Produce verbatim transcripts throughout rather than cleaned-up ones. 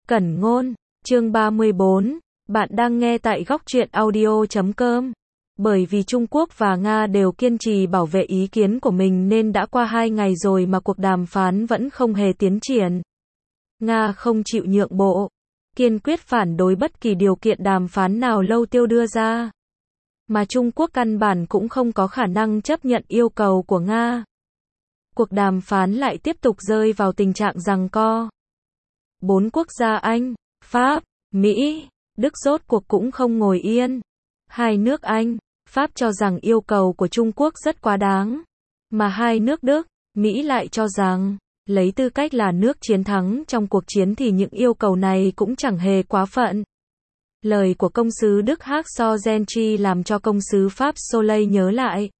Cẩn ngôn, chương ba mươi bốn, bạn đang nghe tại góc truyện audio chấm com. Bởi vì Trung Quốc và Nga đều kiên trì bảo vệ ý kiến của mình nên đã qua hai ngày rồi mà cuộc đàm phán vẫn không hề tiến triển. Nga không chịu nhượng bộ, kiên quyết phản đối bất kỳ điều kiện đàm phán nào Lâu Tiêu đưa ra. Mà Trung Quốc căn bản cũng không có khả năng chấp nhận yêu cầu của Nga. Cuộc đàm phán lại tiếp tục rơi vào tình trạng giằng co. Bốn quốc gia Anh, Pháp, Mỹ, Đức rốt cuộc cũng không ngồi yên. Hai nước Anh, Pháp cho rằng yêu cầu của Trung Quốc rất quá đáng. Mà hai nước Đức, Mỹ lại cho rằng, lấy tư cách là nước chiến thắng trong cuộc chiến thì những yêu cầu này cũng chẳng hề quá phận. Lời của công sứ Đức Hacksaw Gentry làm cho công sứ Pháp Soleil nhớ lại.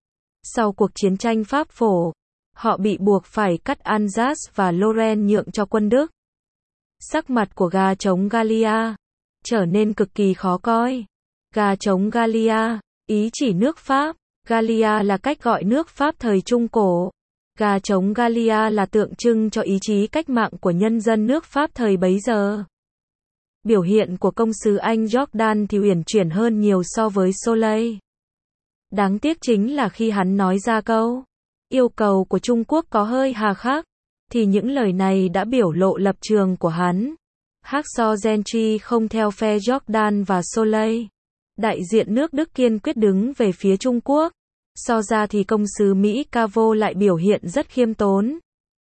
Sau cuộc chiến tranh Pháp phổ, họ bị buộc phải cắt Alsace và Lorraine nhượng cho quân Đức. Sắc mặt của gà trống Gallia trở nên cực kỳ khó coi. Gà trống Gallia, ý chỉ nước Pháp. Gallia là cách gọi nước Pháp thời Trung Cổ. Gà trống Gallia là tượng trưng cho ý chí cách mạng của nhân dân nước Pháp thời bấy giờ. Biểu hiện của công sứ Anh Jordan thì uyển chuyển hơn nhiều so với Soleil. Đáng tiếc chính là khi hắn nói ra câu yêu cầu của Trung Quốc có hơi hà khắc, thì những lời này đã biểu lộ lập trường của hắn. Hacksaw Gentry không theo phe Jordan và Soleil. Đại diện nước Đức kiên quyết đứng về phía Trung Quốc. So ra thì công sứ Mỹ Cavo lại biểu hiện rất khiêm tốn.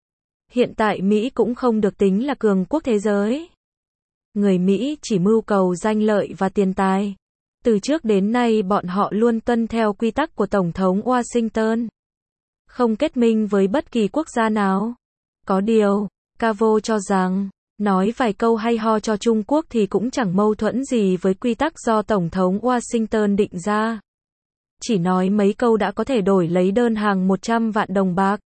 Hiện tại Mỹ cũng không được tính là cường quốc thế giới. Người Mỹ chỉ mưu cầu danh lợi và tiền tài. Từ trước đến nay bọn họ luôn tuân theo quy tắc của Tổng thống Washington. Không kết minh với bất kỳ quốc gia nào. Có điều, Cavo cho rằng, nói vài câu hay ho cho Trung Quốc thì cũng chẳng mâu thuẫn gì với quy tắc do Tổng thống Washington định ra. Chỉ nói mấy câu đã có thể đổi lấy đơn hàng một trăm vạn đồng bạc.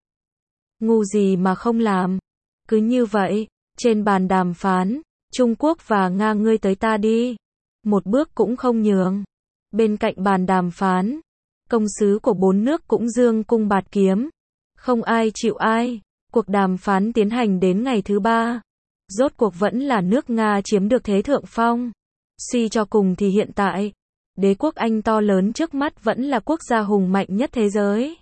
Ngu gì mà không làm. Cứ như vậy, trên bàn đàm phán, Trung Quốc và Nga ngươi tới ta đi. Một bước cũng không nhường. Bên cạnh bàn đàm phán, công sứ của bốn nước cũng giương cung bạt kiếm. Không ai chịu ai. Cuộc đàm phán tiến hành đến ngày thứ ba. Rốt cuộc vẫn là nước Nga chiếm được thế thượng phong. Suy cho cùng thì hiện tại, đế quốc Anh to lớn trước mắt vẫn là quốc gia hùng mạnh nhất thế giới.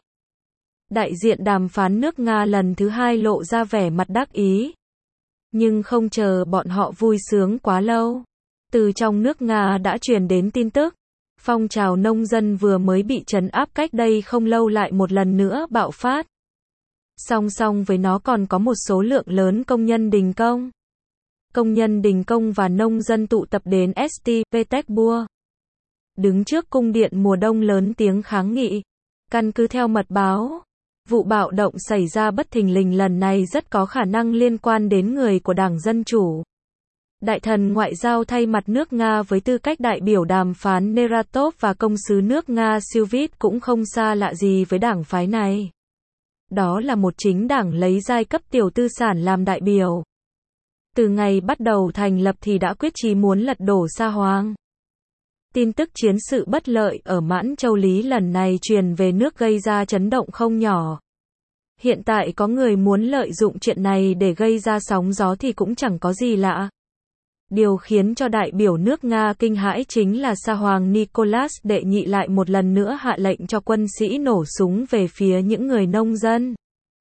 Đại diện đàm phán nước Nga lần thứ hai lộ ra vẻ mặt đắc ý. Nhưng không chờ bọn họ vui sướng quá lâu. Từ trong nước Nga đã truyền đến tin tức. Phong trào nông dân vừa mới bị trấn áp cách đây không lâu lại một lần nữa bạo phát. Song song với nó còn có một số lượng lớn công nhân đình công. Công nhân đình công và nông dân tụ tập đến Saint Petersburg. Đứng trước cung điện mùa đông lớn tiếng kháng nghị. Căn cứ theo mật báo, vụ bạo động xảy ra bất thình lình lần này rất có khả năng liên quan đến người của Đảng Dân Chủ. Đại thần ngoại giao thay mặt nước Nga với tư cách đại biểu đàm phán Neratov và công sứ nước Nga Suvit cũng không xa lạ gì với đảng phái này. Đó là một chính đảng lấy giai cấp tiểu tư sản làm đại biểu. Từ ngày bắt đầu thành lập thì đã quyết chí muốn lật đổ Sa Hoàng. Tin tức chiến sự bất lợi ở Mãn Châu Lý lần này truyền về nước gây ra chấn động không nhỏ. Hiện tại có người muốn lợi dụng chuyện này để gây ra sóng gió thì cũng chẳng có gì lạ. Điều khiến cho đại biểu nước Nga kinh hãi chính là Sa Hoàng Nicholas đệ nhị lại một lần nữa hạ lệnh cho quân sĩ nổ súng về phía những người nông dân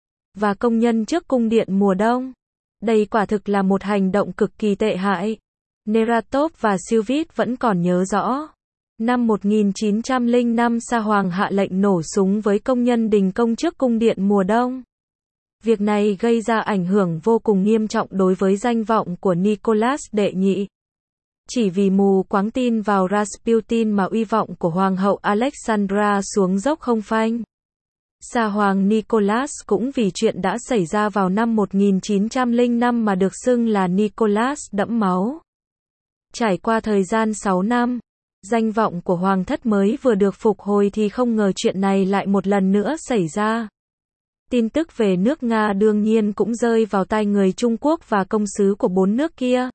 và công nhân trước cung điện mùa đông. Đây quả thực là một hành động cực kỳ tệ hại. Neratov và Suvit vẫn còn nhớ rõ. Năm một nghìn chín trăm lẻ năm Sa Hoàng hạ lệnh nổ súng với công nhân đình công trước cung điện mùa đông. Việc này gây ra ảnh hưởng vô cùng nghiêm trọng đối với danh vọng của Nicholas đệ nhị. Chỉ vì mù quáng tin vào Rasputin mà uy vọng của Hoàng hậu Alexandra xuống dốc không phanh. Sa Hoàng Nicholas cũng vì chuyện đã xảy ra vào năm một nghìn chín trăm lẻ năm mà được xưng là Nicholas đẫm máu. Trải qua thời gian sáu năm, danh vọng của Hoàng thất mới vừa được phục hồi thì không ngờ chuyện này lại một lần nữa xảy ra. Tin tức về nước Nga đương nhiên cũng rơi vào tai người Trung Quốc và công sứ của bốn nước kia.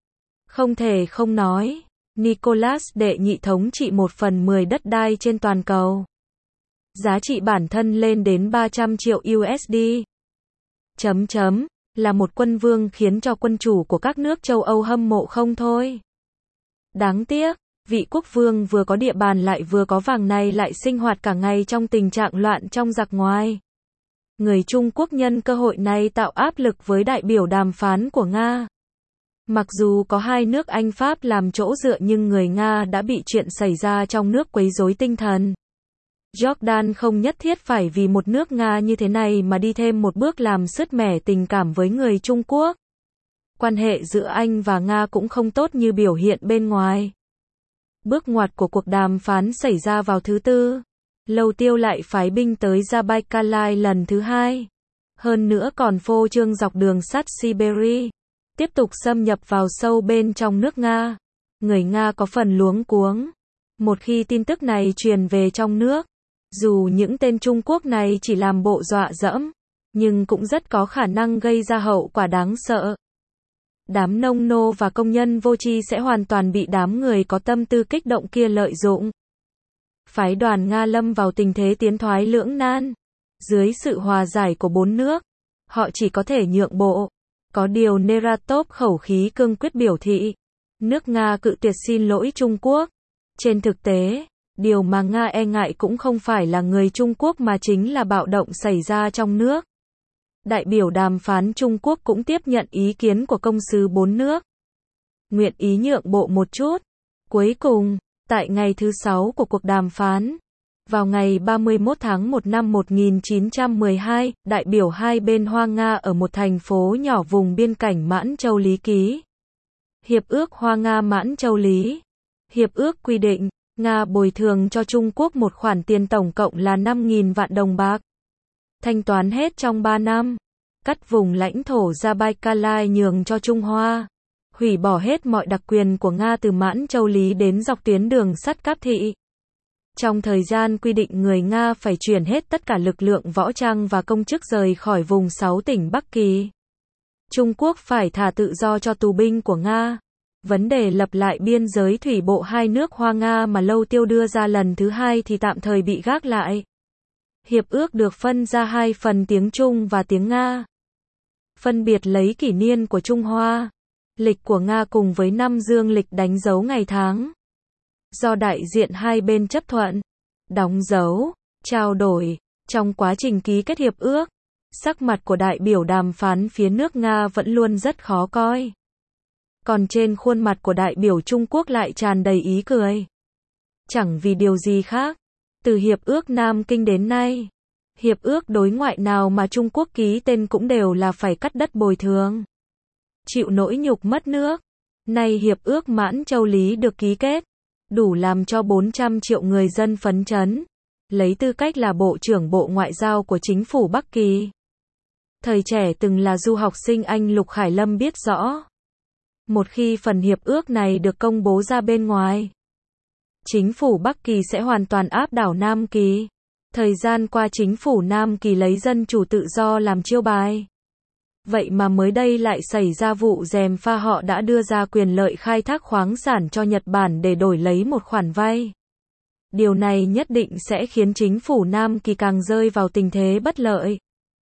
Không thể không nói, Nicholas đệ nhị thống trị một phần mười đất đai trên toàn cầu. Giá trị bản thân lên đến ba trăm triệu u ét đê. Chấm chấm. là một quân vương khiến cho quân chủ của các nước châu Âu hâm mộ không thôi. Đáng tiếc, vị quốc vương vừa có địa bàn lại vừa có vàng này lại sinh hoạt cả ngày trong tình trạng loạn trong giặc ngoài. Người Trung Quốc nhân cơ hội này tạo áp lực với đại biểu đàm phán của Nga. Mặc dù có hai nước Anh Pháp làm chỗ dựa nhưng người Nga đã bị chuyện xảy ra trong nước quấy rối tinh thần. Jordan không nhất thiết phải vì một nước Nga như thế này mà đi thêm một bước làm sứt mẻ tình cảm với người Trung Quốc. Quan hệ giữa Anh và Nga cũng không tốt như biểu hiện bên ngoài. Bước ngoặt của cuộc đàm phán xảy ra vào thứ Tư. Lâu Tiêu lại phái binh tới Zabaykalai lần thứ hai. Hơn nữa còn phô trương dọc đường sắt Siberia. Tiếp tục xâm nhập vào sâu bên trong nước Nga. Người Nga có phần luống cuống. Một khi tin tức này truyền về trong nước, dù những tên Trung Quốc này chỉ làm bộ dọa dẫm, nhưng cũng rất có khả năng gây ra hậu quả đáng sợ. Đám nông nô và công nhân vô tri sẽ hoàn toàn bị đám người có tâm tư kích động kia lợi dụng. Phái đoàn Nga lâm vào tình thế tiến thoái lưỡng nan. Dưới sự hòa giải của bốn nước, họ chỉ có thể nhượng bộ. Có điều Neratov khẩu khí cương quyết biểu thị, nước Nga cự tuyệt xin lỗi Trung Quốc. Trên thực tế, điều mà Nga e ngại cũng không phải là người Trung Quốc mà chính là bạo động xảy ra trong nước. Đại biểu đàm phán Trung Quốc cũng tiếp nhận ý kiến của công sứ bốn nước. Nguyện ý nhượng bộ một chút. Cuối cùng, tại ngày thứ sáu của cuộc đàm phán, vào ngày ba mươi mốt tháng một năm một nghìn chín trăm mười hai, đại biểu hai bên Hoa Nga ở một thành phố nhỏ vùng biên cảnh Mãn Châu Lý ký Hiệp ước Hoa Nga Mãn Châu Lý. Hiệp ước quy định, Nga bồi thường cho Trung Quốc một khoản tiền tổng cộng là năm nghìn vạn đồng bạc. Thanh toán hết trong ba năm. Cắt vùng lãnh thổ Zabaykalai nhường cho Trung Hoa. Hủy bỏ hết mọi đặc quyền của Nga từ Mãn Châu Lý đến dọc tuyến đường sắt Cáp Thị. Trong thời gian quy định người Nga phải chuyển hết tất cả lực lượng võ trang và công chức rời khỏi vùng sáu tỉnh Bắc Kỳ. Trung Quốc phải thả tự do cho tù binh của Nga. Vấn đề lập lại biên giới thủy bộ hai nước Hoa Nga mà Lâu Tiêu đưa ra lần thứ hai thì tạm thời bị gác lại. Hiệp ước được phân ra hai phần tiếng Trung và tiếng Nga. Phân biệt lấy kỷ niên của Trung Hoa, lịch của Nga cùng với năm dương lịch đánh dấu ngày tháng. Do đại diện hai bên chấp thuận, đóng dấu, trao đổi, trong quá trình ký kết hiệp ước, sắc mặt của đại biểu đàm phán phía nước Nga vẫn luôn rất khó coi. Còn trên khuôn mặt của đại biểu Trung Quốc lại tràn đầy ý cười. Chẳng vì điều gì khác, từ hiệp ước Nam Kinh đến nay, hiệp ước đối ngoại nào mà Trung Quốc ký tên cũng đều là phải cắt đất bồi thường. Chịu nỗi nhục mất nước. Nay hiệp ước Mãn Châu Lý được ký kết, đủ làm cho bốn trăm triệu người dân phấn chấn. Lấy tư cách là Bộ trưởng Bộ Ngoại giao của chính phủ Bắc Kỳ. Thời trẻ từng là du học sinh Anh Lục Khải Lâm biết rõ. Một khi phần hiệp ước này được công bố ra bên ngoài, chính phủ Bắc Kỳ sẽ hoàn toàn áp đảo Nam Kỳ. Thời gian qua chính phủ Nam Kỳ lấy dân chủ tự do làm chiêu bài. Vậy mà mới đây lại xảy ra vụ gièm pha họ đã đưa ra quyền lợi khai thác khoáng sản cho Nhật Bản để đổi lấy một khoản vay. Điều này nhất định sẽ khiến chính phủ Nam Kỳ càng rơi vào tình thế bất lợi.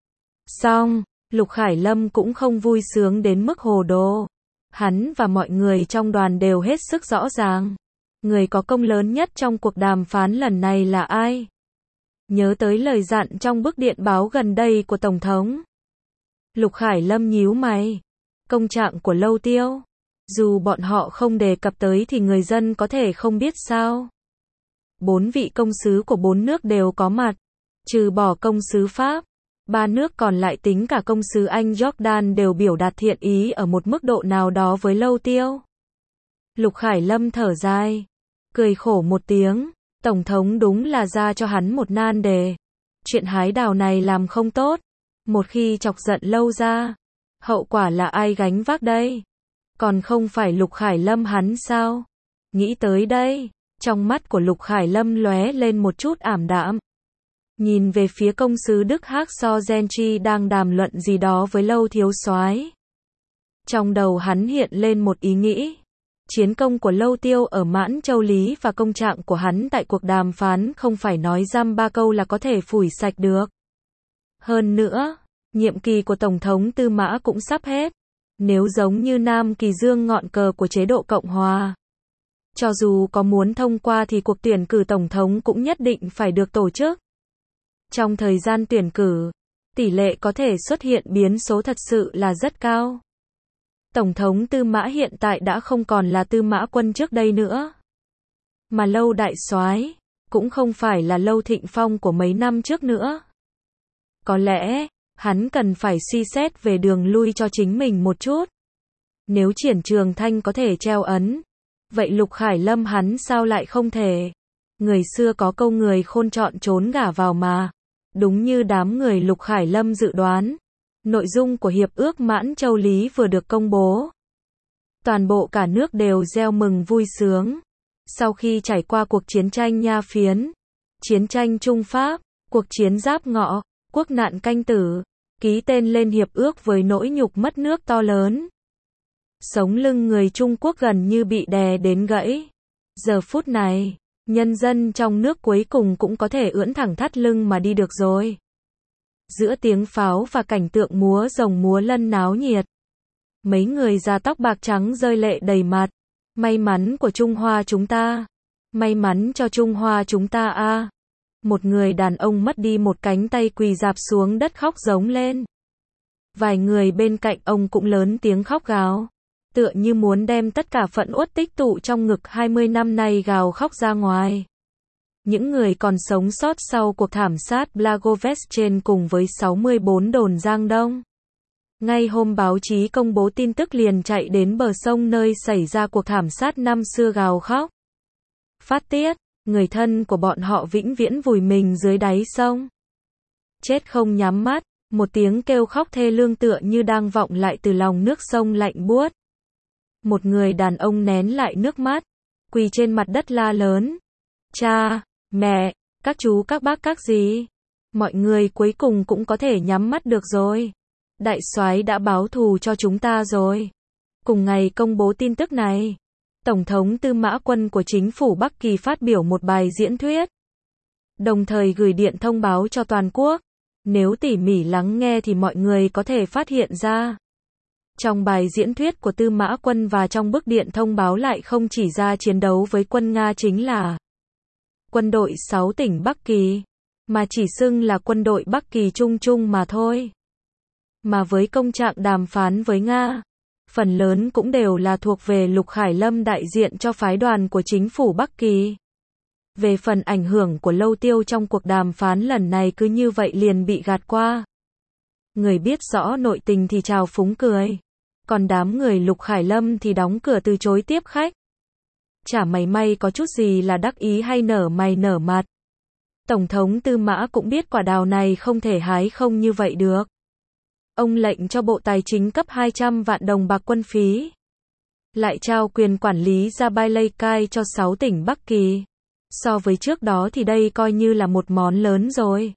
Song, Lục Khải Lâm cũng không vui sướng đến mức hồ đồ. Hắn và mọi người trong đoàn đều hết sức rõ ràng. Người có công lớn nhất trong cuộc đàm phán lần này là ai? Nhớ tới lời dặn trong bức điện báo gần đây của Tổng thống. Lục Khải Lâm nhíu mày. Công trạng của Lâu Tiêu. Dù bọn họ không đề cập tới thì người dân có thể không biết sao. Bốn vị công sứ của bốn nước đều có mặt. Trừ bỏ công sứ Pháp, ba nước còn lại tính cả công sứ Anh Jordan đều biểu đạt thiện ý ở một mức độ nào đó với Lâu Tiêu. Lục Khải Lâm thở dài. Cười khổ một tiếng. Tổng thống đúng là ra cho hắn một nan đề. Chuyện hái đào này làm không tốt. Một khi chọc giận Lâu ra, hậu quả là ai gánh vác đây? Còn không phải Lục Khải Lâm hắn sao? Nghĩ tới đây, trong mắt của Lục Khải Lâm lóe lên một chút ảm đạm. Nhìn về phía công sứ Đức Hắc So Genchi đang đàm luận gì đó với Lâu thiếu soái. Trong đầu hắn hiện lên một ý nghĩ. Chiến công của Lâu Tiêu ở Mãn Châu Lý và công trạng của hắn tại cuộc đàm phán không phải nói dăm ba câu là có thể phủi sạch được. Hơn nữa, Nhiệm kỳ của Tổng thống Tư Mã cũng sắp hết. Nếu giống như Nam Kỳ Dương ngọn cờ của chế độ Cộng Hòa, cho dù có muốn thông qua thì cuộc tuyển cử Tổng thống cũng nhất định phải được tổ chức. Trong thời gian tuyển cử, tỷ lệ có thể xuất hiện biến số thật sự là rất cao. Tổng thống Tư Mã hiện tại đã không còn là Tư Mã Quân trước đây nữa, mà Lâu Đại Soái cũng không phải là Lâu Thịnh Phong của mấy năm trước nữa. Có lẽ, hắn cần phải suy xét về đường lui cho chính mình một chút. Nếu Triển Trường Thanh có thể treo ấn, vậy Lục Khải Lâm hắn sao lại không thể? Người xưa có câu người khôn chọn trốn gả vào mà. Đúng như đám người Lục Khải Lâm dự đoán, nội dung của hiệp ước Mãn Châu Lý vừa được công bố. Toàn bộ cả nước đều reo mừng vui sướng. Sau khi trải qua cuộc chiến tranh Nha Phiến, chiến tranh Trung Pháp, cuộc chiến Giáp Ngọ, quốc nạn Canh Tử, ký tên lên hiệp ước với nỗi nhục mất nước to lớn. Sống lưng người Trung Quốc gần như bị đè đến gãy. Giờ phút này, nhân dân trong nước cuối cùng cũng có thể ưỡn thẳng thắt lưng mà đi được rồi. Giữa tiếng pháo và cảnh tượng múa rồng múa lân náo nhiệt, mấy người già tóc bạc trắng rơi lệ đầy mặt. May mắn của Trung Hoa chúng ta. May mắn cho Trung Hoa chúng ta a. À. Một người đàn ông mất đi một cánh tay quỳ rạp xuống đất khóc giống lên. Vài người bên cạnh ông cũng lớn tiếng khóc gào, tựa như muốn đem tất cả phẫn uất tích tụ trong ngực hai mươi năm nay gào khóc ra ngoài. Những người còn sống sót sau cuộc thảm sát Blagovestchen cùng với sáu mươi bốn đồn Giang Đông. Ngay hôm báo chí công bố tin tức liền chạy đến bờ sông nơi xảy ra cuộc thảm sát năm xưa gào khóc. Phát tiết, người thân của bọn họ vĩnh viễn vùi mình dưới đáy sông. Chết không nhắm mắt, một tiếng kêu khóc thê lương tựa như đang vọng lại từ lòng nước sông lạnh buốt. Một người đàn ông nén lại nước mắt, quỳ trên mặt đất la lớn. Cha, mẹ, các chú các bác các dì, mọi người cuối cùng cũng có thể nhắm mắt được rồi. Đại soái đã báo thù cho chúng ta rồi. Cùng ngày công bố tin tức này, Tổng thống Tư Mã Quân của chính phủ Bắc Kỳ phát biểu một bài diễn thuyết, đồng thời gửi điện thông báo cho toàn quốc. Nếu tỉ mỉ lắng nghe thì mọi người có thể phát hiện ra, trong bài diễn thuyết của Tư Mã Quân và trong bức điện thông báo lại không chỉ ra chiến đấu với quân Nga chính là quân đội sáu tỉnh Bắc Kỳ, mà chỉ xưng là quân đội Bắc Kỳ chung chung mà thôi. Mà với công trạng đàm phán với Nga, phần lớn cũng đều là thuộc về Lục Khải Lâm đại diện cho phái đoàn của chính phủ Bắc Kỳ. Về phần ảnh hưởng của Lâu Tiêu trong cuộc đàm phán lần này cứ như vậy liền bị gạt qua. Người biết rõ nội tình thì chào phúng cười, còn đám người Lục Khải Lâm thì đóng cửa từ chối tiếp khách. Chả mày may có chút gì là đắc ý hay nở mày nở mặt. Tổng thống Tư Mã cũng biết quả đào này không thể hái không như vậy được. Ông lệnh cho Bộ Tài chính cấp hai trăm vạn đồng bạc quân phí, lại trao quyền quản lý Zabalaikai cho sáu tỉnh Bắc Kỳ. So với trước đó thì đây coi như là một món lớn rồi.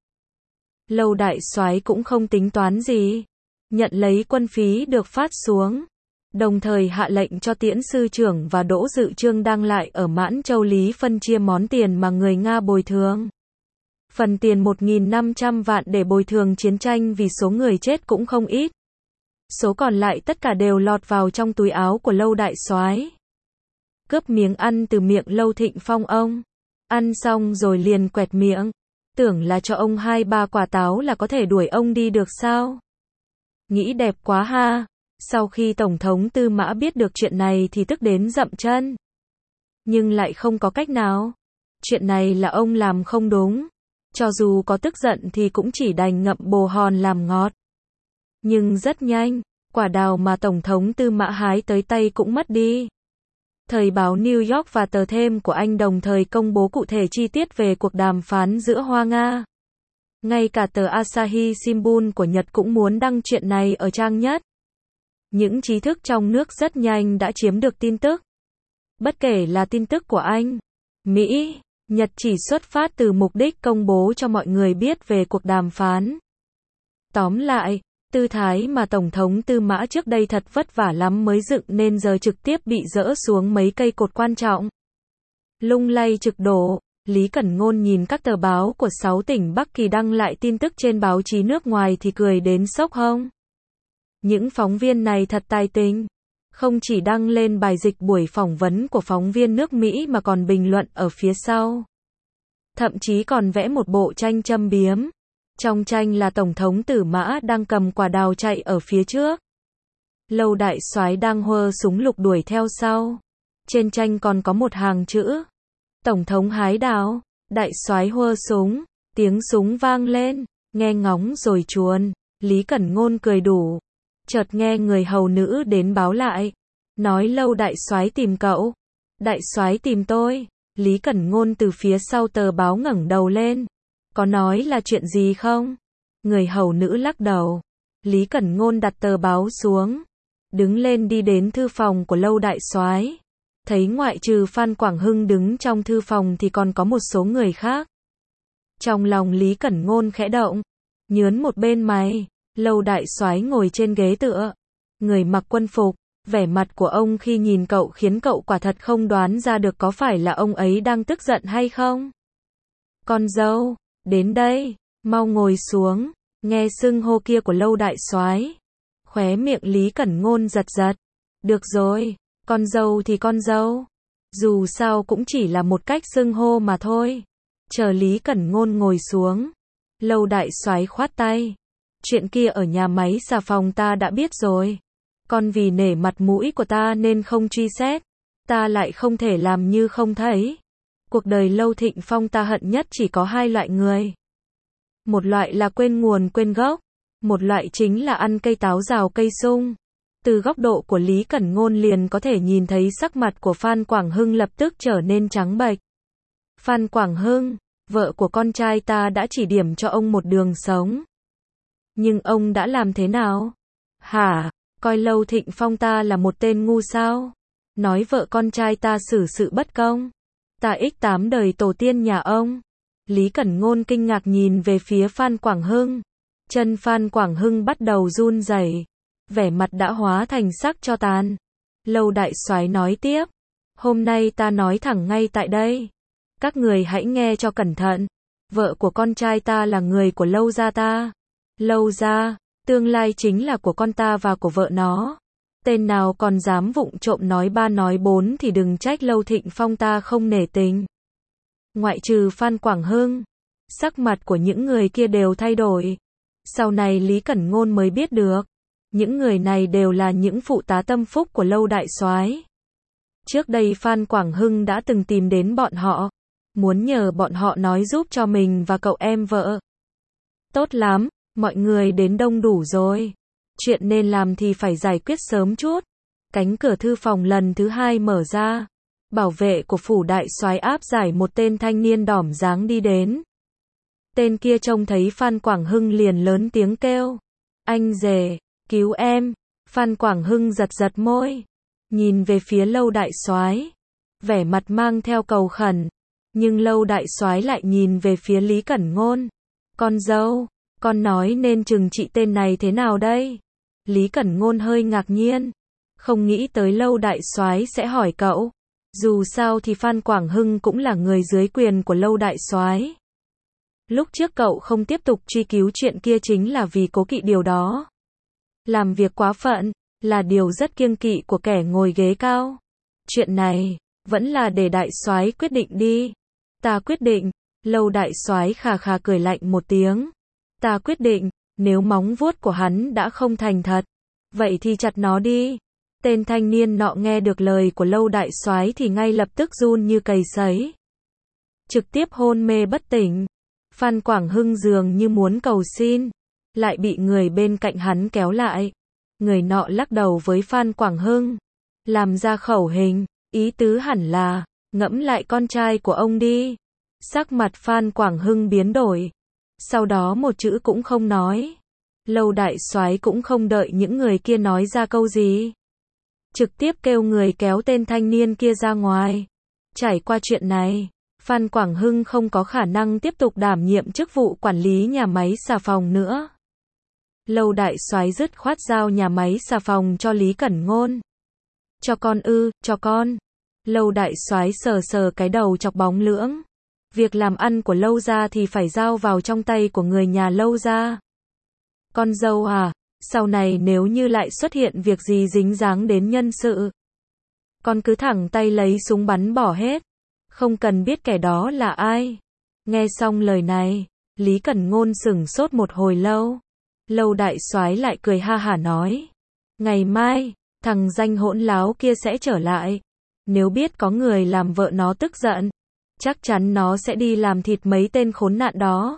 Lâu đại soái cũng không tính toán gì, nhận lấy quân phí được phát xuống, đồng thời hạ lệnh cho Tiễn sư trưởng và Đỗ Dự Trương đang lại ở Mãn Châu Lý phân chia món tiền mà người Nga bồi thường. Phần tiền một nghìn năm trăm vạn để bồi thường chiến tranh vì số người chết cũng không ít. Số còn lại tất cả đều lọt vào trong túi áo của Lâu đại soái. Cướp miếng ăn từ miệng Lâu Thịnh Phong ông. Ăn xong rồi liền quẹt miệng. Tưởng là cho ông hai ba quả táo là có thể đuổi ông đi được sao? Nghĩ đẹp quá ha. Sau khi Tổng thống Tư Mã biết được chuyện này thì tức đến dậm chân. Nhưng lại không có cách nào. Chuyện này là ông làm không đúng. Cho dù có tức giận thì cũng chỉ đành ngậm bồ hòn làm ngọt. Nhưng rất nhanh, quả đào mà Tổng thống Tư Mã hái tới tay cũng mất đi. Thời báo New York và tờ Thêm của Anh đồng thời công bố cụ thể chi tiết về cuộc đàm phán giữa Hoa Nga. Ngay cả tờ Asahi Shimbun của Nhật cũng muốn đăng chuyện này ở trang nhất. Những trí thức trong nước rất nhanh đã chiếm được tin tức. Bất kể là tin tức của Anh, Mỹ, Nhật chỉ xuất phát từ mục đích công bố cho mọi người biết về cuộc đàm phán. Tóm lại, tư thái mà Tổng thống Tư Mã trước đây thật vất vả lắm mới dựng nên giờ trực tiếp bị dỡ xuống mấy cây cột quan trọng. Lung lay trực đổ, Lý Cẩn Ngôn nhìn các tờ báo của sáu tỉnh Bắc Kỳ đăng lại tin tức trên báo chí nước ngoài thì cười đến sốc hông. Những phóng viên này thật tài tình. Không chỉ đăng lên bài dịch buổi phỏng vấn của phóng viên nước Mỹ mà còn bình luận ở phía sau. Thậm chí còn vẽ một bộ tranh châm biếm. Trong tranh là Tổng thống Tử Mã đang cầm quả đào chạy ở phía trước. Lâu đại soái đang huơ súng lục đuổi theo sau. Trên tranh còn có một hàng chữ. Tổng thống hái đào, đại soái huơ súng, tiếng súng vang lên, nghe ngóng rồi chuồn. Lý Cẩn Ngôn cười đủ. Chợt nghe người hầu nữ đến báo lại, nói Lâu đại soái tìm cậu. Đại soái tìm tôi. Lý Cẩn Ngôn từ phía sau tờ báo ngẩng đầu lên. Có nói là chuyện gì không? Người hầu nữ lắc đầu. Lý Cẩn Ngôn đặt tờ báo xuống, đứng lên đi đến thư phòng của Lâu đại soái. Thấy ngoại trừ Phan Quảng Hưng đứng trong thư phòng thì còn có một số người khác. Trong lòng Lý Cẩn Ngôn khẽ động, nhướn một bên mày. Lâu đại soái ngồi trên ghế tựa, người mặc quân phục, vẻ mặt của ông khi nhìn cậu khiến cậu quả thật không đoán ra được có phải là ông ấy đang tức giận hay không. Con dâu, đến đây, mau ngồi xuống. Nghe xưng hô kia của Lâu đại soái, khóe miệng Lý Cẩn Ngôn giật giật. Được rồi, con dâu thì con dâu, dù sao cũng chỉ là một cách xưng hô mà thôi. Chờ Lý Cẩn Ngôn ngồi xuống, Lâu đại soái khoát tay. Chuyện kia ở nhà máy xà phòng ta đã biết rồi. Còn vì nể mặt mũi của ta nên không truy xét. Ta lại không thể làm như không thấy. Cuộc đời Lâu Thịnh Phong ta hận nhất chỉ có hai loại người. Một loại là quên nguồn quên gốc. Một loại chính là ăn cây táo rào cây sung. Từ góc độ của Lý Cẩn Ngôn liền có thể nhìn thấy sắc mặt của Phan Quảng Hưng lập tức trở nên trắng bệch. Phan Quảng Hưng, vợ của con trai ta đã chỉ điểm cho ông một đường sống. Nhưng ông đã làm thế nào? Hả? Coi Lâu Thịnh Phong ta là một tên ngu sao? Nói vợ con trai ta xử sự bất công. Ta ích tám đời tổ tiên nhà ông. Lý Cẩn Ngôn kinh ngạc nhìn về phía Phan Quảng Hưng. Chân Phan Quảng Hưng bắt đầu run rẩy, vẻ mặt đã hóa thành sắc cho tàn. Lâu đại soái nói tiếp. Hôm nay ta nói thẳng ngay tại đây. Các người hãy nghe cho cẩn thận. Vợ của con trai ta là người của Lâu gia ta. Lâu gia, tương lai chính là của con ta và của vợ nó. Tên nào còn dám vụng trộm nói ba nói bốn thì đừng trách Lâu Thịnh Phong ta không nể tình. Ngoại trừ Phan Quảng Hưng, sắc mặt của những người kia đều thay đổi. Sau này Lý Cẩn Ngôn mới biết được, những người này đều là những phụ tá tâm phúc của Lâu đại soái. Trước đây Phan Quảng Hưng đã từng tìm đến bọn họ, muốn nhờ bọn họ nói giúp cho mình và cậu em vợ. Tốt lắm, mọi người đến đông đủ rồi. Chuyện nên làm thì phải giải quyết sớm chút. Cánh cửa thư phòng lần thứ hai mở ra. Bảo vệ của phủ đại soái áp giải một tên thanh niên đỏm dáng đi đến. Tên kia trông thấy Phan Quảng Hưng liền lớn tiếng kêu. Anh rể, cứu em. Phan Quảng Hưng giật giật môi. Nhìn về phía Lâu đại soái, vẻ mặt mang theo cầu khẩn. Nhưng Lâu đại soái lại nhìn về phía Lý Cẩn Ngôn. Con dâu, con nói nên trừng trị tên này thế nào đây? Lý Cẩn Ngôn hơi ngạc nhiên. Không nghĩ tới Lâu đại soái sẽ hỏi cậu. Dù sao thì Phan Quảng Hưng cũng là người dưới quyền của Lâu đại soái. Lúc trước cậu không tiếp tục truy cứu chuyện kia chính là vì cố kỵ điều đó. Làm việc quá phận là điều rất kiêng kỵ của kẻ ngồi ghế cao. Chuyện này vẫn là để đại soái quyết định đi. Ta quyết định. Lâu đại soái khà khà cười lạnh một tiếng. Ta quyết định, nếu móng vuốt của hắn đã không thành thật, vậy thì chặt nó đi. Tên thanh niên nọ nghe được lời của Lâu đại soái thì ngay lập tức run như cầy sấy, trực tiếp hôn mê bất tỉnh. Phan Quảng Hưng dường như muốn cầu xin, lại bị người bên cạnh hắn kéo lại. Người nọ lắc đầu với Phan Quảng Hưng, làm ra khẩu hình, ý tứ hẳn là, ngẫm lại con trai của ông đi. Sắc mặt Phan Quảng Hưng biến đổi, sau đó một chữ cũng không nói. Lâu đại soái cũng không đợi những người kia nói ra câu gì, trực tiếp kêu người kéo tên thanh niên kia ra ngoài. Trải qua chuyện này, Phan Quảng Hưng không có khả năng tiếp tục đảm nhiệm chức vụ quản lý nhà máy xà phòng nữa. Lâu đại soái dứt khoát giao nhà máy xà phòng cho Lý Cẩn Ngôn. Cho con ư, cho con. Lâu đại soái sờ sờ cái đầu chọc bóng lưỡng. Việc làm ăn của Lâu gia thì phải giao vào trong tay của người nhà Lâu gia. Con dâu à, sau này nếu như lại xuất hiện việc gì dính dáng đến nhân sự, con cứ thẳng tay lấy súng bắn bỏ hết, không cần biết kẻ đó là ai. Nghe xong lời này, Lý Cẩn Ngôn sửng sốt một hồi lâu. Lâu đại soái lại cười ha hả nói, ngày mai, thằng danh hỗn láo kia sẽ trở lại. Nếu biết có người làm vợ nó tức giận, chắc chắn nó sẽ đi làm thịt mấy tên khốn nạn đó.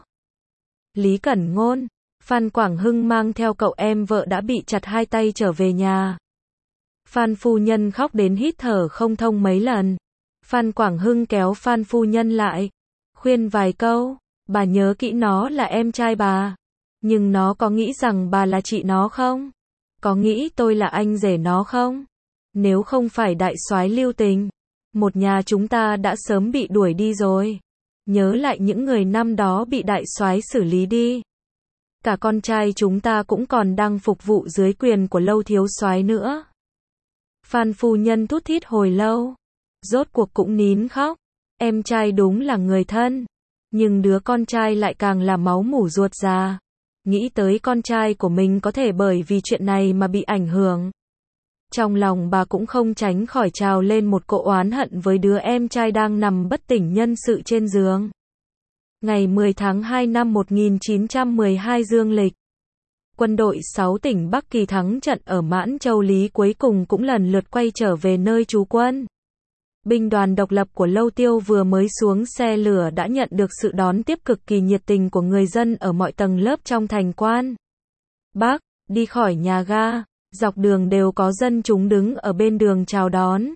Lý Cẩn Ngôn, Phan Quảng Hưng mang theo cậu em vợ đã bị chặt hai tay trở về nhà. Phan phu nhân khóc đến hít thở không thông mấy lần. Phan Quảng Hưng kéo Phan phu nhân lại, khuyên vài câu, bà nhớ kỹ nó là em trai bà. Nhưng nó có nghĩ rằng bà là chị nó không? Có nghĩ tôi là anh rể nó không? Nếu không phải đại soái lưu tình, một nhà chúng ta đã sớm bị đuổi đi rồi. Nhớ lại những người năm đó bị đại soái xử lý đi. Cả con trai chúng ta cũng còn đang phục vụ dưới quyền của Lâu thiếu soái nữa. Phan phu nhân thút thít hồi lâu, rốt cuộc cũng nín khóc. Em trai đúng là người thân, nhưng đứa con trai lại càng là máu mủ ruột già. Nghĩ tới con trai của mình có thể bởi vì chuyện này mà bị ảnh hưởng. Trong lòng bà cũng không tránh khỏi trào lên một cỗ oán hận với đứa em trai đang nằm bất tỉnh nhân sự trên giường. Ngày mười tháng hai năm một nghìn chín trăm mười hai dương lịch, quân đội sáu tỉnh Bắc Kỳ thắng trận ở Mãn Châu Lý cuối cùng cũng lần lượt quay trở về nơi trú quân. Binh đoàn độc lập của Lâu Tiêu vừa mới xuống xe lửa đã nhận được sự đón tiếp cực kỳ nhiệt tình của người dân ở mọi tầng lớp trong thành Quan Bắc. Đi khỏi nhà ga, dọc đường đều có dân chúng đứng ở bên đường chào đón.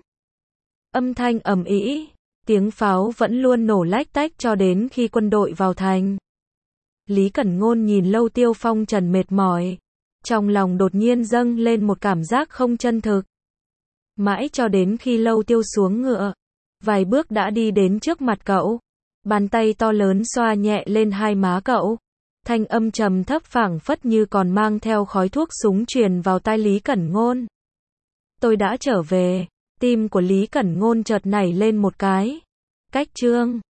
Âm thanh ầm ĩ, tiếng pháo vẫn luôn nổ lách tách cho đến khi quân đội vào thành. Lý Cẩn Ngôn nhìn Lâu Tiêu phong trần mệt mỏi, trong lòng đột nhiên dâng lên một cảm giác không chân thực. Mãi cho đến khi Lâu Tiêu xuống ngựa, vài bước đã đi đến trước mặt cậu, bàn tay to lớn xoa nhẹ lên hai má cậu. Thanh âm trầm thấp phảng phất như còn mang theo khói thuốc súng truyền vào tai Lý Cẩn Ngôn. Tôi đã trở về, tim của Lý Cẩn Ngôn chợt nảy lên một cái. Cách chương